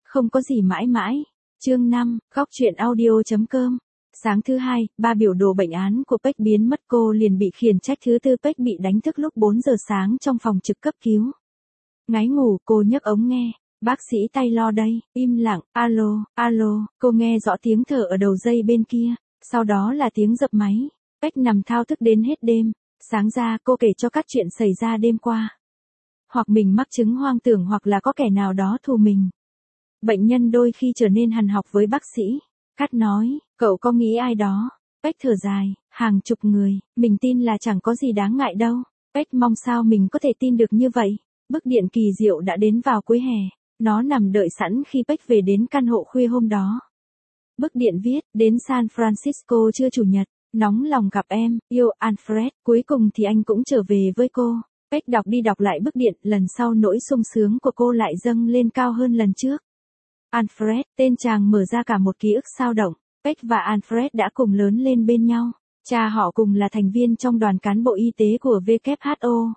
Không có gì mãi mãi. Chương 5, góc truyện audio.com. Sáng thứ hai, ba biểu đồ bệnh án của Peck biến mất, cô liền bị khiển trách. Thứ tư, Peck bị đánh thức lúc 4 giờ sáng trong phòng trực cấp cứu. Ngáy ngủ, cô nhấc ống nghe. Bác sĩ Taylor đây, im lặng, alo, alo, cô nghe rõ tiếng thở ở đầu dây bên kia, sau đó là tiếng dập máy. Peck nằm thao thức đến hết đêm, sáng ra cô kể cho các chuyện xảy ra đêm qua. Hoặc mình mắc chứng hoang tưởng hoặc là có kẻ nào đó thù mình. Bệnh nhân đôi khi trở nên hằn học với bác sĩ. Cát nói, cậu có nghĩ ai đó? Peck thở dài, hàng chục người, mình tin là chẳng có gì đáng ngại đâu. Peck mong sao mình có thể tin được như vậy. Bức điện kỳ diệu đã đến vào cuối hè. Nó nằm đợi sẵn khi Peck về đến căn hộ khuya hôm đó. Bức điện viết, đến San Francisco trưa chủ nhật, nóng lòng gặp em, yêu Alfred, cuối cùng thì anh cũng trở về với cô. Peck đọc đi đọc lại bức điện, lần sau nỗi sung sướng của cô lại dâng lên cao hơn lần trước. Alfred, tên chàng mở ra cả một ký ức sao động. Peck và Alfred đã cùng lớn lên bên nhau. Cha họ cùng là thành viên trong đoàn cán bộ y tế của WHO.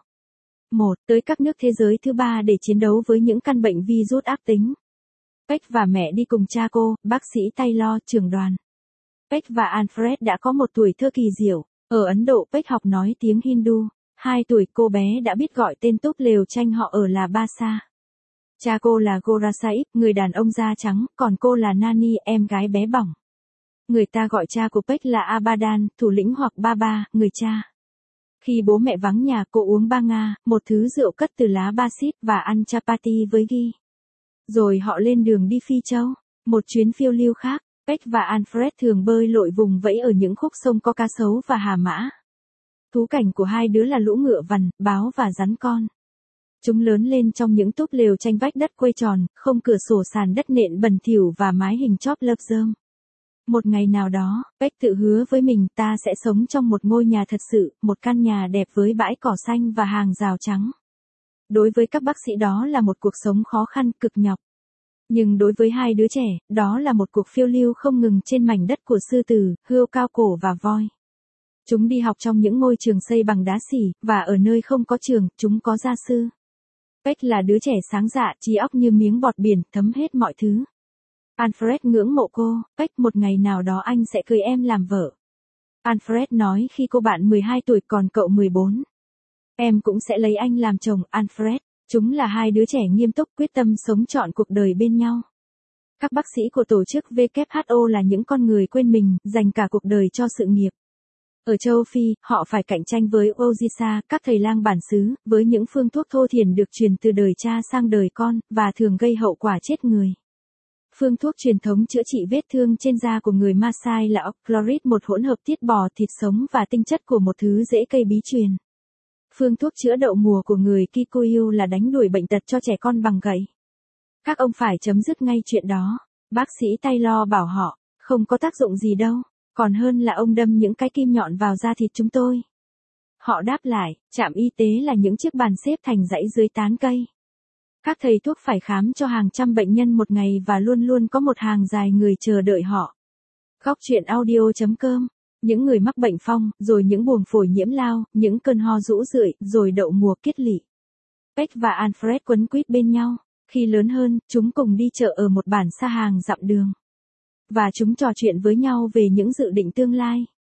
Tới các nước thế giới thứ ba để chiến đấu với những căn bệnh virus ác tính. Peck và mẹ đi cùng cha cô, bác sĩ Taylor, trưởng đoàn. Peck và Alfred đã có một tuổi thơ kỳ diệu. Ở Ấn Độ, Peck học nói tiếng Hindu. 2 tuổi cô bé đã biết gọi tên túp lều tranh họ ở là Basa. Cha cô là Gora Saib, người đàn ông da trắng, còn cô là Nani, em gái bé bỏng. Người ta gọi cha của Peck là Abadan, thủ lĩnh hoặc Baba, người cha. Khi bố mẹ vắng nhà, cô uống banga, một thứ rượu cất từ lá basit, và ăn chapati với ghee. Rồi họ lên đường đi Phi Châu, một chuyến phiêu lưu khác. Peck và Alfred thường bơi lội vùng vẫy ở những khúc sông có cá sấu và hà mã. Thú cảnh của hai đứa là lũ ngựa vằn, báo và rắn con. Chúng lớn lên trong những túp lều tranh vách đất quay tròn, không cửa sổ, sàn đất nện bẩn thỉu và mái hình chóp lợp rơm. Một ngày nào đó, Peck tự hứa với mình, ta sẽ sống trong một ngôi nhà thật sự, một căn nhà đẹp với bãi cỏ xanh và hàng rào trắng. Đối với các bác sĩ đó là một cuộc sống khó khăn, cực nhọc. Nhưng đối với hai đứa trẻ, đó là một cuộc phiêu lưu không ngừng trên mảnh đất của sư tử, hươu cao cổ và voi. Chúng đi học trong những ngôi trường xây bằng đá xỉ, và ở nơi không có trường, chúng có gia sư. Peck là đứa trẻ sáng dạ, trí óc như miếng bọt biển, thấm hết mọi thứ. Alfred ngưỡng mộ cô. Peck, một ngày nào đó anh sẽ cưới em làm vợ. Alfred nói khi cô bạn 12 tuổi còn cậu 14. Em cũng sẽ lấy anh làm chồng, Alfred. Chúng là hai đứa trẻ nghiêm túc, quyết tâm sống trọn cuộc đời bên nhau. Các bác sĩ của tổ chức WHO là những con người quên mình, dành cả cuộc đời cho sự nghiệp. Ở châu Phi, họ phải cạnh tranh với Ojisa, các thầy lang bản xứ, với những phương thuốc thô thiển được truyền từ đời cha sang đời con, và thường gây hậu quả chết người. Phương thuốc truyền thống chữa trị vết thương trên da của người Maasai là Oxclorid, một hỗn hợp tiết bò, thịt sống và tinh chất của một thứ rễ cây bí truyền. Phương thuốc chữa đậu mùa của người Kikuyu là đánh đuổi bệnh tật cho trẻ con bằng gậy. Các ông phải chấm dứt ngay chuyện đó. Bác sĩ Taylor bảo họ, không có tác dụng gì đâu, còn hơn là ông đâm những cái kim nhọn vào da thịt chúng tôi. Họ đáp lại, trạm y tế là những chiếc bàn xếp thành dãy dưới tán cây. Các thầy thuốc phải khám cho hàng trăm bệnh nhân một ngày và luôn luôn có một hàng dài người chờ đợi họ. Góc truyện audio.com. Những người mắc bệnh phong, rồi những buồng phổi nhiễm lao, những cơn ho rũ rượi, rồi đậu mùa kiết lỵ. Peck và Alfred quấn quýt bên nhau. Khi lớn hơn, chúng cùng đi chợ ở một bản xa hàng dặm đường. Và chúng trò chuyện với nhau về những dự định tương lai.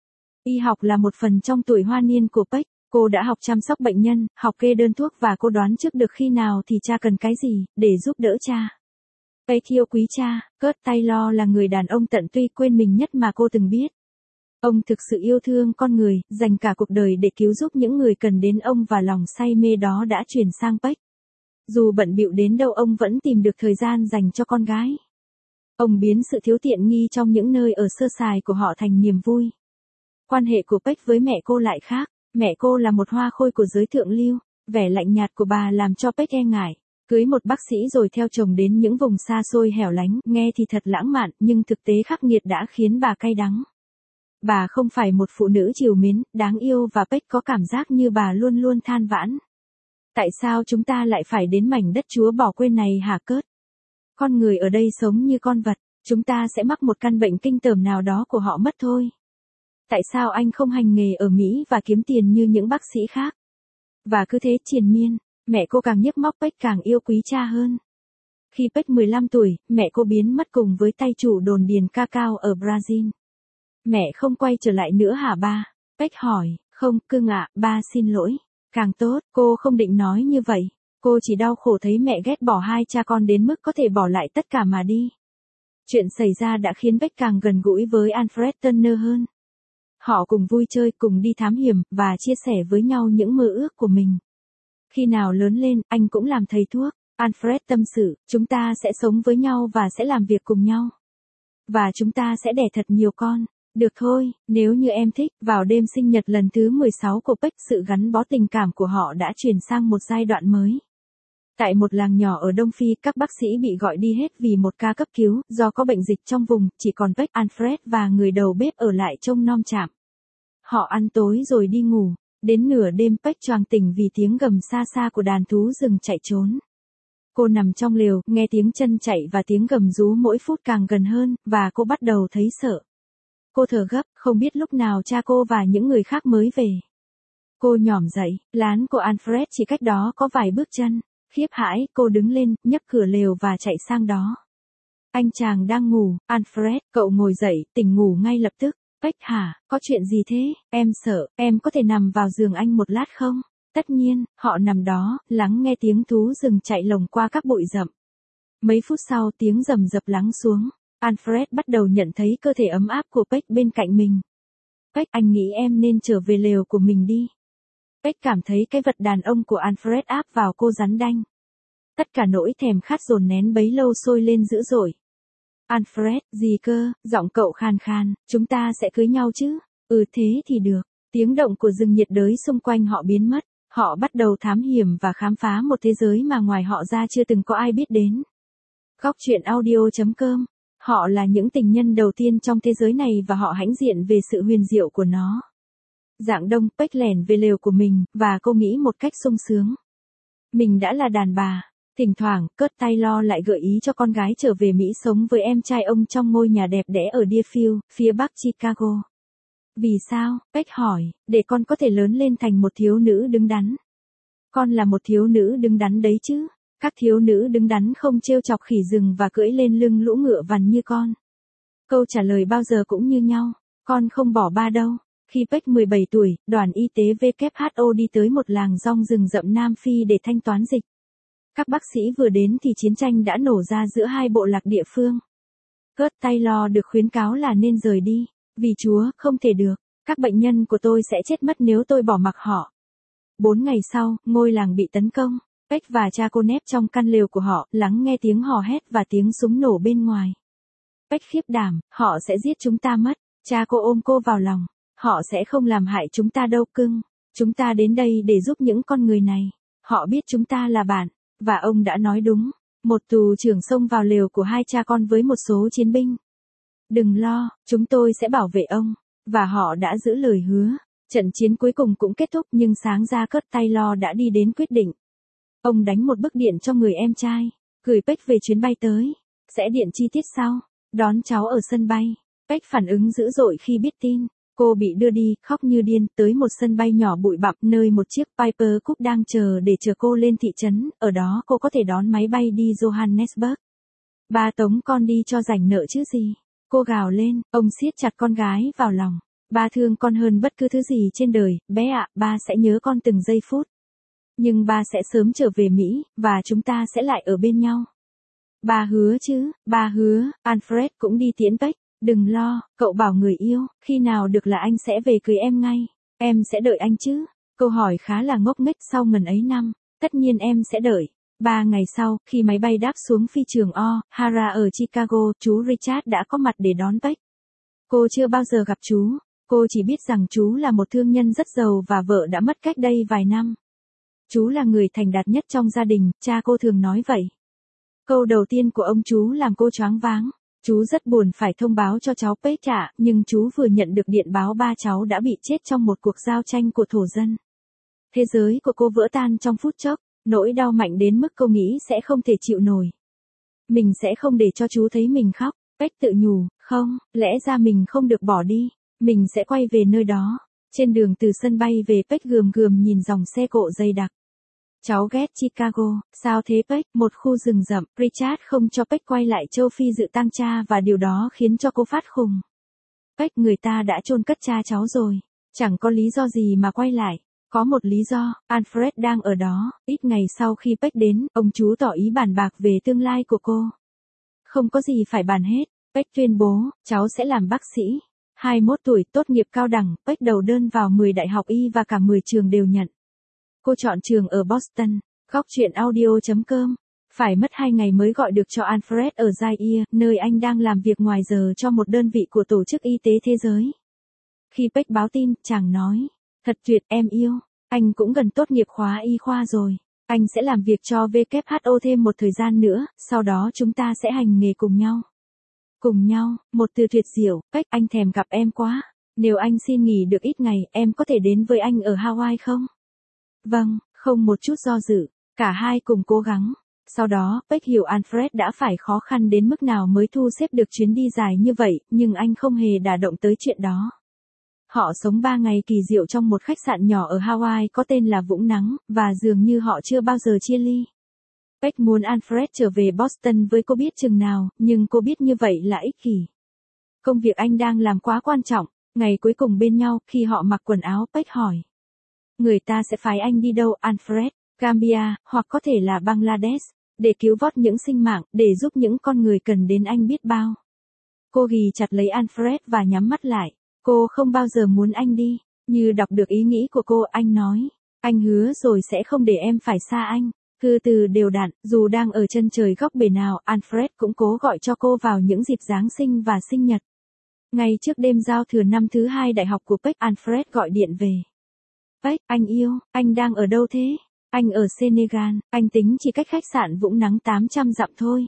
Y học là một phần trong tuổi hoa niên của Peck. Cô đã học chăm sóc bệnh nhân, học kê đơn thuốc và cô đoán trước được khi nào thì cha cần cái gì, để giúp đỡ cha. Peck yêu quý cha. Kurt Taylor là người đàn ông tận tụy quên mình nhất mà cô từng biết. Ông thực sự yêu thương con người, dành cả cuộc đời để cứu giúp những người cần đến ông, và lòng say mê đó đã chuyển sang Peck. Dù bận bịu đến đâu, ông vẫn tìm được thời gian dành cho con gái. Ông biến sự thiếu tiện nghi trong những nơi ở sơ sài của họ thành niềm vui. Quan hệ của Peck với mẹ cô lại khác. Mẹ cô là một hoa khôi của giới thượng lưu. Vẻ lạnh nhạt của bà làm cho Peck e ngại. Cưới một bác sĩ rồi theo chồng đến những vùng xa xôi hẻo lánh, nghe thì thật lãng mạn, nhưng thực tế khắc nghiệt đã khiến bà cay đắng. Bà không phải một phụ nữ trìu mến, đáng yêu, và Peck có cảm giác như bà luôn luôn than vãn. Tại sao chúng ta lại phải đến mảnh đất Chúa bỏ quên này hả Kurt? Con người ở đây sống như con vật, chúng ta sẽ mắc một căn bệnh kinh tởm nào đó của họ mất thôi. Tại sao anh không hành nghề ở Mỹ và kiếm tiền như những bác sĩ khác? Và cứ thế triền miên, mẹ cô càng nhức móc, Peck càng yêu quý cha hơn. Khi Peck 15 tuổi, mẹ cô biến mất cùng với tay chủ đồn điền cacao ở Brazil. Mẹ không quay trở lại nữa hả ba? Peck hỏi, không, cưng ạ, ba xin lỗi. Càng tốt, cô không định nói như vậy. Cô chỉ đau khổ thấy mẹ ghét bỏ hai cha con đến mức có thể bỏ lại tất cả mà đi. Chuyện xảy ra đã khiến Peck càng gần gũi với Alfred Turner hơn. Họ cùng vui chơi, cùng đi thám hiểm, và chia sẻ với nhau những mơ ước của mình. Khi nào lớn lên, anh cũng làm thầy thuốc. Alfred tâm sự, chúng ta sẽ sống với nhau và sẽ làm việc cùng nhau. Và chúng ta sẽ đẻ thật nhiều con. Được thôi, nếu như em thích. Vào đêm sinh nhật lần thứ 16 của Peck, sự gắn bó tình cảm của họ đã chuyển sang một giai đoạn mới. Tại một làng nhỏ ở Đông Phi, các bác sĩ bị gọi đi hết vì một ca cấp cứu, do có bệnh dịch trong vùng, chỉ còn Peck, Alfred và người đầu bếp ở lại trông nom trạm. Họ ăn tối rồi đi ngủ. Đến nửa đêm Peck choàng tỉnh vì tiếng gầm xa xa của đàn thú rừng chạy trốn. Cô nằm trong lều, nghe tiếng chân chạy và tiếng gầm rú mỗi phút càng gần hơn, và cô bắt đầu thấy sợ. Cô thở gấp, không biết lúc nào cha cô và những người khác mới về. Cô nhỏm dậy, lán của Alfred chỉ cách đó có vài bước chân. Khiếp hãi, cô đứng lên, nhấc cửa lều và chạy sang đó. Anh chàng đang ngủ. Alfred, cậu ngồi dậy, tỉnh ngủ ngay lập tức. Peck hả, có chuyện gì thế? Em sợ, em có thể nằm vào giường anh một lát không? Tất nhiên, họ nằm đó, lắng nghe tiếng thú rừng chạy lồng qua các bụi rậm. Mấy phút sau tiếng rầm rập lắng xuống. Alfred bắt đầu nhận thấy cơ thể ấm áp của Peck bên cạnh mình. Peck, anh nghĩ em nên trở về lều của mình đi. Peck cảm thấy cái vật đàn ông của Alfred áp vào cô rắn đanh. Tất cả nỗi thèm khát dồn nén bấy lâu sôi lên dữ dội. Alfred, gì cơ, giọng cậu khàn khàn, chúng ta sẽ cưới nhau chứ? Ừ thế thì được. Tiếng động của rừng nhiệt đới xung quanh họ biến mất. Họ bắt đầu thám hiểm và khám phá một thế giới mà ngoài họ ra chưa từng có ai biết đến. Góc truyện audio.com. Họ là những tình nhân đầu tiên trong thế giới này và họ hãnh diện về sự huyền diệu của nó. Rạng đông, Peck lẻn về lều của mình, và cô nghĩ một cách sung sướng. Mình đã là đàn bà. Thỉnh thoảng, Kurt Taylor lại gợi ý cho con gái trở về Mỹ sống với em trai ông trong ngôi nhà đẹp đẽ ở Deerfield, phía bắc Chicago. Vì sao? Peck hỏi, để con có thể lớn lên thành một thiếu nữ đứng đắn. Con là một thiếu nữ đứng đắn đấy chứ. Các thiếu nữ đứng đắn không trêu chọc khỉ rừng và cưỡi lên lưng lũ ngựa vằn như con. Câu trả lời bao giờ cũng như nhau. Con không bỏ ba đâu. Khi Peck 17 tuổi, đoàn y tế WHO đi tới một làng rong rừng rậm Nam Phi để thanh toán dịch. Các bác sĩ vừa đến thì chiến tranh đã nổ ra giữa hai bộ lạc địa phương. Kurt Taylor được khuyến cáo là nên rời đi. Vì Chúa, không thể được. Các bệnh nhân của tôi sẽ chết mất nếu tôi bỏ mặc họ. 4 ngày sau, ngôi làng bị tấn công. Peck và cha cô nép trong căn lều của họ, lắng nghe tiếng hò hét và tiếng súng nổ bên ngoài. Peck khiếp đảm, họ sẽ giết chúng ta mất. Cha cô ôm cô vào lòng. Họ sẽ không làm hại chúng ta đâu cưng. Chúng ta đến đây để giúp những con người này. Họ biết chúng ta là bạn. Và ông đã nói đúng. Một tù trưởng xông vào lều của hai cha con với một số chiến binh. Đừng lo, chúng tôi sẽ bảo vệ ông. Và họ đã giữ lời hứa. Trận chiến cuối cùng cũng kết thúc nhưng sáng ra Kurt Taylor đã đi đến quyết định. Ông đánh một bức điện cho người em trai. Gửi Peck về chuyến bay tới. Sẽ điện chi tiết sau. Đón cháu ở sân bay. Peck phản ứng dữ dội khi biết tin. Cô bị đưa đi, khóc như điên, tới một sân bay nhỏ bụi bặm nơi một chiếc Piper Cub đang chờ để chở cô lên thị trấn, ở đó cô có thể đón máy bay đi Johannesburg. Ba tống con đi cho rảnh nợ chứ gì. Cô gào lên, ông siết chặt con gái vào lòng. Ba thương con hơn bất cứ thứ gì trên đời, bé ạ, ba sẽ nhớ con từng giây phút. Nhưng ba sẽ sớm trở về Mỹ, và chúng ta sẽ lại ở bên nhau. Ba hứa chứ, ba hứa. Alfred cũng đi tiễn Peck. Đừng lo, cậu bảo người yêu, khi nào được là anh sẽ về cưới em ngay. Em sẽ đợi anh chứ. Câu hỏi khá là ngốc nghếch sau ngần ấy năm. Tất nhiên em sẽ đợi. 3 ngày sau, khi máy bay đáp xuống phi trường O'Hara ở Chicago, chú Richard đã có mặt để đón Peck. Cô chưa bao giờ gặp chú. Cô chỉ biết rằng chú là một thương nhân rất giàu và vợ đã mất cách đây vài năm. Chú là người thành đạt nhất trong gia đình, cha cô thường nói vậy. Câu đầu tiên của ông chú làm cô choáng váng. Chú rất buồn phải thông báo cho cháu Peck ạ, nhưng chú vừa nhận được điện báo ba cháu đã bị chết trong một cuộc giao tranh của thổ dân. Thế giới của cô vỡ tan trong phút chốc, nỗi đau mạnh đến mức cô nghĩ sẽ không thể chịu nổi. Mình sẽ không để cho chú thấy mình khóc. Peck tự nhủ, không, lẽ ra mình không được bỏ đi. Mình sẽ quay về nơi đó. Trên đường từ sân bay về, Peck gườm gườm nhìn dòng xe cộ dày đặc. Cháu ghét Chicago, sao thế Peck? Một khu rừng rậm, Richard không cho Peck quay lại châu Phi dự tang cha và điều đó khiến cho cô phát khùng. Peck, người ta đã chôn cất cha cháu rồi, chẳng có lý do gì mà quay lại. Có một lý do, Alfred đang ở đó. Ít ngày sau khi Peck đến, ông chú tỏ ý bàn bạc về tương lai của cô. Không có gì phải bàn hết, Peck tuyên bố, cháu sẽ làm bác sĩ. 21 tuổi, tốt nghiệp cao đẳng, Peck đầu đơn vào 10 đại học y và cả 10 trường đều nhận. Cô chọn trường ở Boston. Góc truyện audio.com. Phải mất 2 ngày mới gọi được cho Alfred ở Zaire, nơi anh đang làm việc ngoài giờ cho một đơn vị của Tổ chức Y tế Thế giới. Khi Peck báo tin, chàng nói, thật tuyệt em yêu, anh cũng gần tốt nghiệp khóa y khoa rồi. Anh sẽ làm việc cho WHO thêm một thời gian nữa, sau đó chúng ta sẽ hành nghề cùng nhau. Cùng nhau, một từ tuyệt diệu, Peck, anh thèm gặp em quá. Nếu anh xin nghỉ được ít ngày, em có thể đến với anh ở Hawaii không? Vâng, không một chút do dự, cả hai cùng cố gắng. Sau đó, Peck hiểu Alfred đã phải khó khăn đến mức nào mới thu xếp được chuyến đi dài như vậy, nhưng anh không hề đả động tới chuyện đó. Họ sống 3 ngày kỳ diệu trong một khách sạn nhỏ ở Hawaii có tên là Vũng Nắng, và dường như họ chưa bao giờ chia ly. Peck muốn Alfred trở về Boston với cô biết chừng nào, nhưng cô biết như vậy là ích kỷ. Công việc anh đang làm quá quan trọng. Ngày cuối cùng bên nhau, khi họ mặc quần áo, Peck hỏi. Người ta sẽ phái anh đi đâu, Alfred? Gambia, hoặc có thể là Bangladesh, để cứu vớt những sinh mạng, để giúp những con người cần đến anh biết bao. Cô ghì chặt lấy Alfred và nhắm mắt lại. Cô không bao giờ muốn anh đi. Như đọc được ý nghĩ của cô, anh nói. Anh hứa rồi sẽ không để em phải xa anh. Từ từ đều đặn, dù đang ở chân trời góc bể nào, Alfred cũng cố gọi cho cô vào những dịp Giáng sinh và sinh nhật. Ngay trước đêm giao thừa năm thứ 2 đại học của Peck, Alfred gọi điện về. Peck, anh yêu, anh đang ở đâu thế? Anh ở Senegal, anh tính chỉ cách khách sạn Vũng Nắng 800 dặm thôi.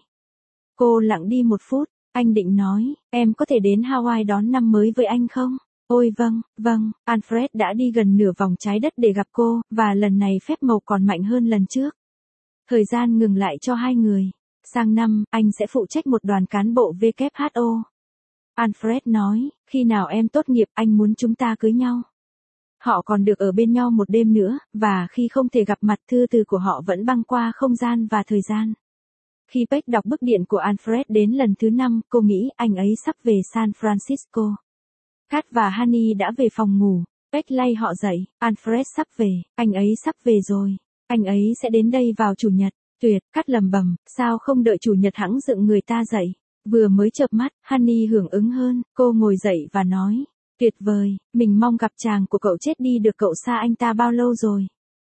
Cô lặng đi một phút, anh định nói, em có thể đến Hawaii đón năm mới với anh không? Ôi vâng, Alfred đã đi gần nửa vòng trái đất để gặp cô, và lần này phép màu còn mạnh hơn lần trước. Thời gian ngừng lại cho hai người. Sang năm, anh sẽ phụ trách một đoàn cán bộ WHO. Alfred nói, khi nào em tốt nghiệp, anh muốn chúng ta cưới nhau. Họ còn được ở bên nhau một đêm nữa, và khi không thể gặp mặt, thư từ của họ vẫn băng qua không gian và thời gian. Khi Peck đọc bức điện của Alfred đến lần thứ 5, cô nghĩ anh ấy sắp về San Francisco. Kat và Honey đã về phòng ngủ. Peck lay họ dậy. Alfred sắp về, anh ấy sắp về rồi. Anh ấy sẽ đến đây vào chủ nhật. Tuyệt, Kat lầm bầm, sao không đợi chủ nhật hẵng dựng người ta dậy. Vừa mới chợp mắt, Honey hưởng ứng hơn, cô ngồi dậy và nói. Tuyệt vời, mình mong gặp chàng của cậu chết đi được, cậu xa anh ta bao lâu rồi?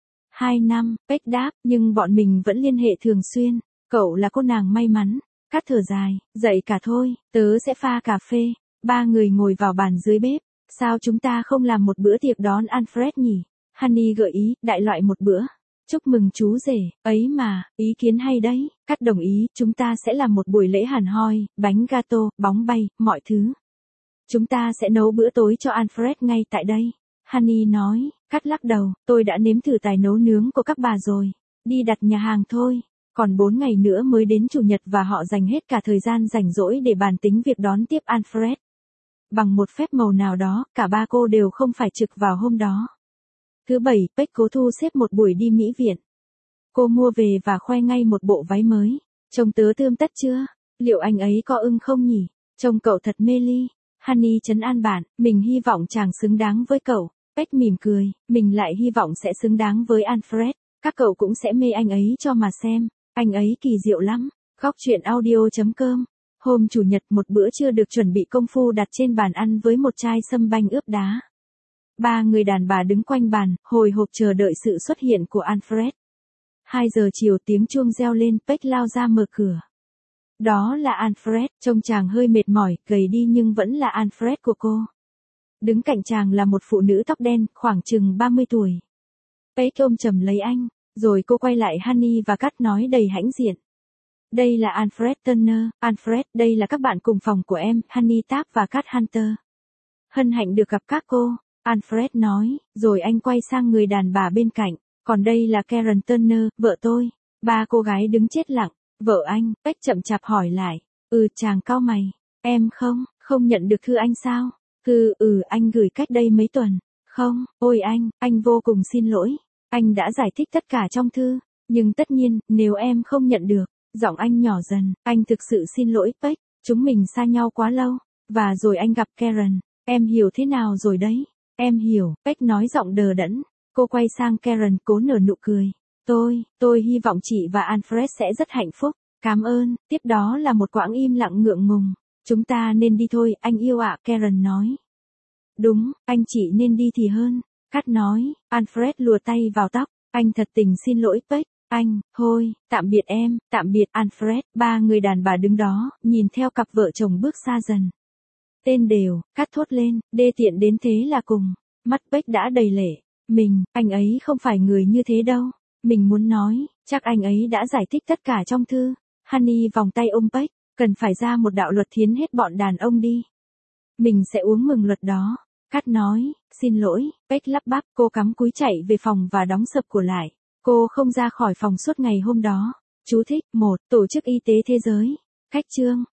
2 năm, Peck đáp, nhưng bọn mình vẫn liên hệ thường xuyên. Cậu là cô nàng may mắn. Kat thở dài, dậy cả thôi, tớ sẽ pha cà phê. 3 người ngồi vào bàn dưới bếp. Sao chúng ta không làm một bữa tiệc đón Alfred nhỉ? Honey gợi ý, đại loại một bữa. Chúc mừng chú rể, ấy mà, ý kiến hay đấy. Kat đồng ý, chúng ta sẽ làm một buổi lễ hẳn hoi, bánh gato, bóng bay, mọi thứ. Chúng ta sẽ nấu bữa tối cho Alfred ngay tại đây. Honey nói, Kat lắc đầu, tôi đã nếm thử tài nấu nướng của các bà rồi. Đi đặt nhà hàng thôi. Còn 4 ngày nữa mới đến chủ nhật và họ dành hết cả thời gian rảnh rỗi để bàn tính việc đón tiếp Alfred. Bằng một phép màu nào đó, cả ba cô đều không phải trực vào hôm đó. Thứ Bảy, Peck cố thu xếp một buổi đi mỹ viện. Cô mua về và khoe ngay một bộ váy mới. Trông tớ tươm tất chưa? Liệu anh ấy có ưng không nhỉ? Trông cậu thật mê ly. Honey trấn an bạn, mình hy vọng chàng xứng đáng với cậu. Peck mỉm cười, mình lại hy vọng sẽ xứng đáng với Alfred. Các cậu cũng sẽ mê anh ấy cho mà xem. Anh ấy kỳ diệu lắm. Góc truyện audio.com. Hôm chủ nhật, một bữa trưa được chuẩn bị công phu đặt trên bàn ăn với một chai sâm banh ướp đá. 3 người đàn bà đứng quanh bàn, hồi hộp chờ đợi sự xuất hiện của Alfred. 2 giờ chiều, tiếng chuông reo lên, Peck lao ra mở cửa. Đó là Alfred, trông chàng hơi mệt mỏi, gầy đi nhưng vẫn là Alfred của cô. Đứng cạnh chàng là một phụ nữ tóc đen, khoảng chừng 30 tuổi. Peck ôm chầm lấy anh, rồi cô quay lại Honey và Kat nói đầy hãnh diện. Đây là Alfred Turner, Alfred, đây là các bạn cùng phòng của em, Honey Tap và Kat Hunter. Hân hạnh được gặp các cô, Alfred nói, rồi anh quay sang người đàn bà bên cạnh. Còn đây là Karen Turner, vợ tôi. 3 cô gái đứng chết lặng. Vợ anh, Peck chậm chạp hỏi lại. Chàng cau mày. Em không nhận được thư anh sao? Thư, anh gửi cách đây mấy tuần. Không, ôi anh vô cùng xin lỗi. Anh đã giải thích tất cả trong thư, nhưng tất nhiên, nếu em không nhận được, giọng anh nhỏ dần, anh thực sự xin lỗi Peck, chúng mình xa nhau quá lâu, và rồi anh gặp Karen, em hiểu thế nào rồi đấy, em hiểu, Peck nói giọng đờ đẫn, cô quay sang Karen cố nở nụ cười, tôi hy vọng chị và Alfred sẽ rất hạnh phúc, cảm ơn, tiếp đó là một quãng im lặng ngượng ngùng, chúng ta nên đi thôi, anh yêu ạ, Karen nói. Đúng, anh chị nên đi thì hơn. Kat nói, Alfred lùa tay vào tóc, anh thật tình xin lỗi Peck, anh, thôi, tạm biệt em, tạm biệt Alfred, ba người đàn bà đứng đó, nhìn theo cặp vợ chồng bước xa dần. Tên đều, Kat thốt lên, đê tiện đến thế là cùng, mắt Peck đã đầy lệ, anh ấy không phải người như thế đâu, mình muốn nói, chắc anh ấy đã giải thích tất cả trong thư, Honey vòng tay ôm Peck, cần phải ra một đạo luật thiến hết bọn đàn ông đi. Mình sẽ uống mừng luật đó. Kat nói, xin lỗi, Peck lắp bắp, cô cắm cúi chạy về phòng và đóng sập cửa lại. Cô không ra khỏi phòng suốt ngày hôm đó. Chú thích, 1. Tổ chức Y tế Thế giới. Khách chương.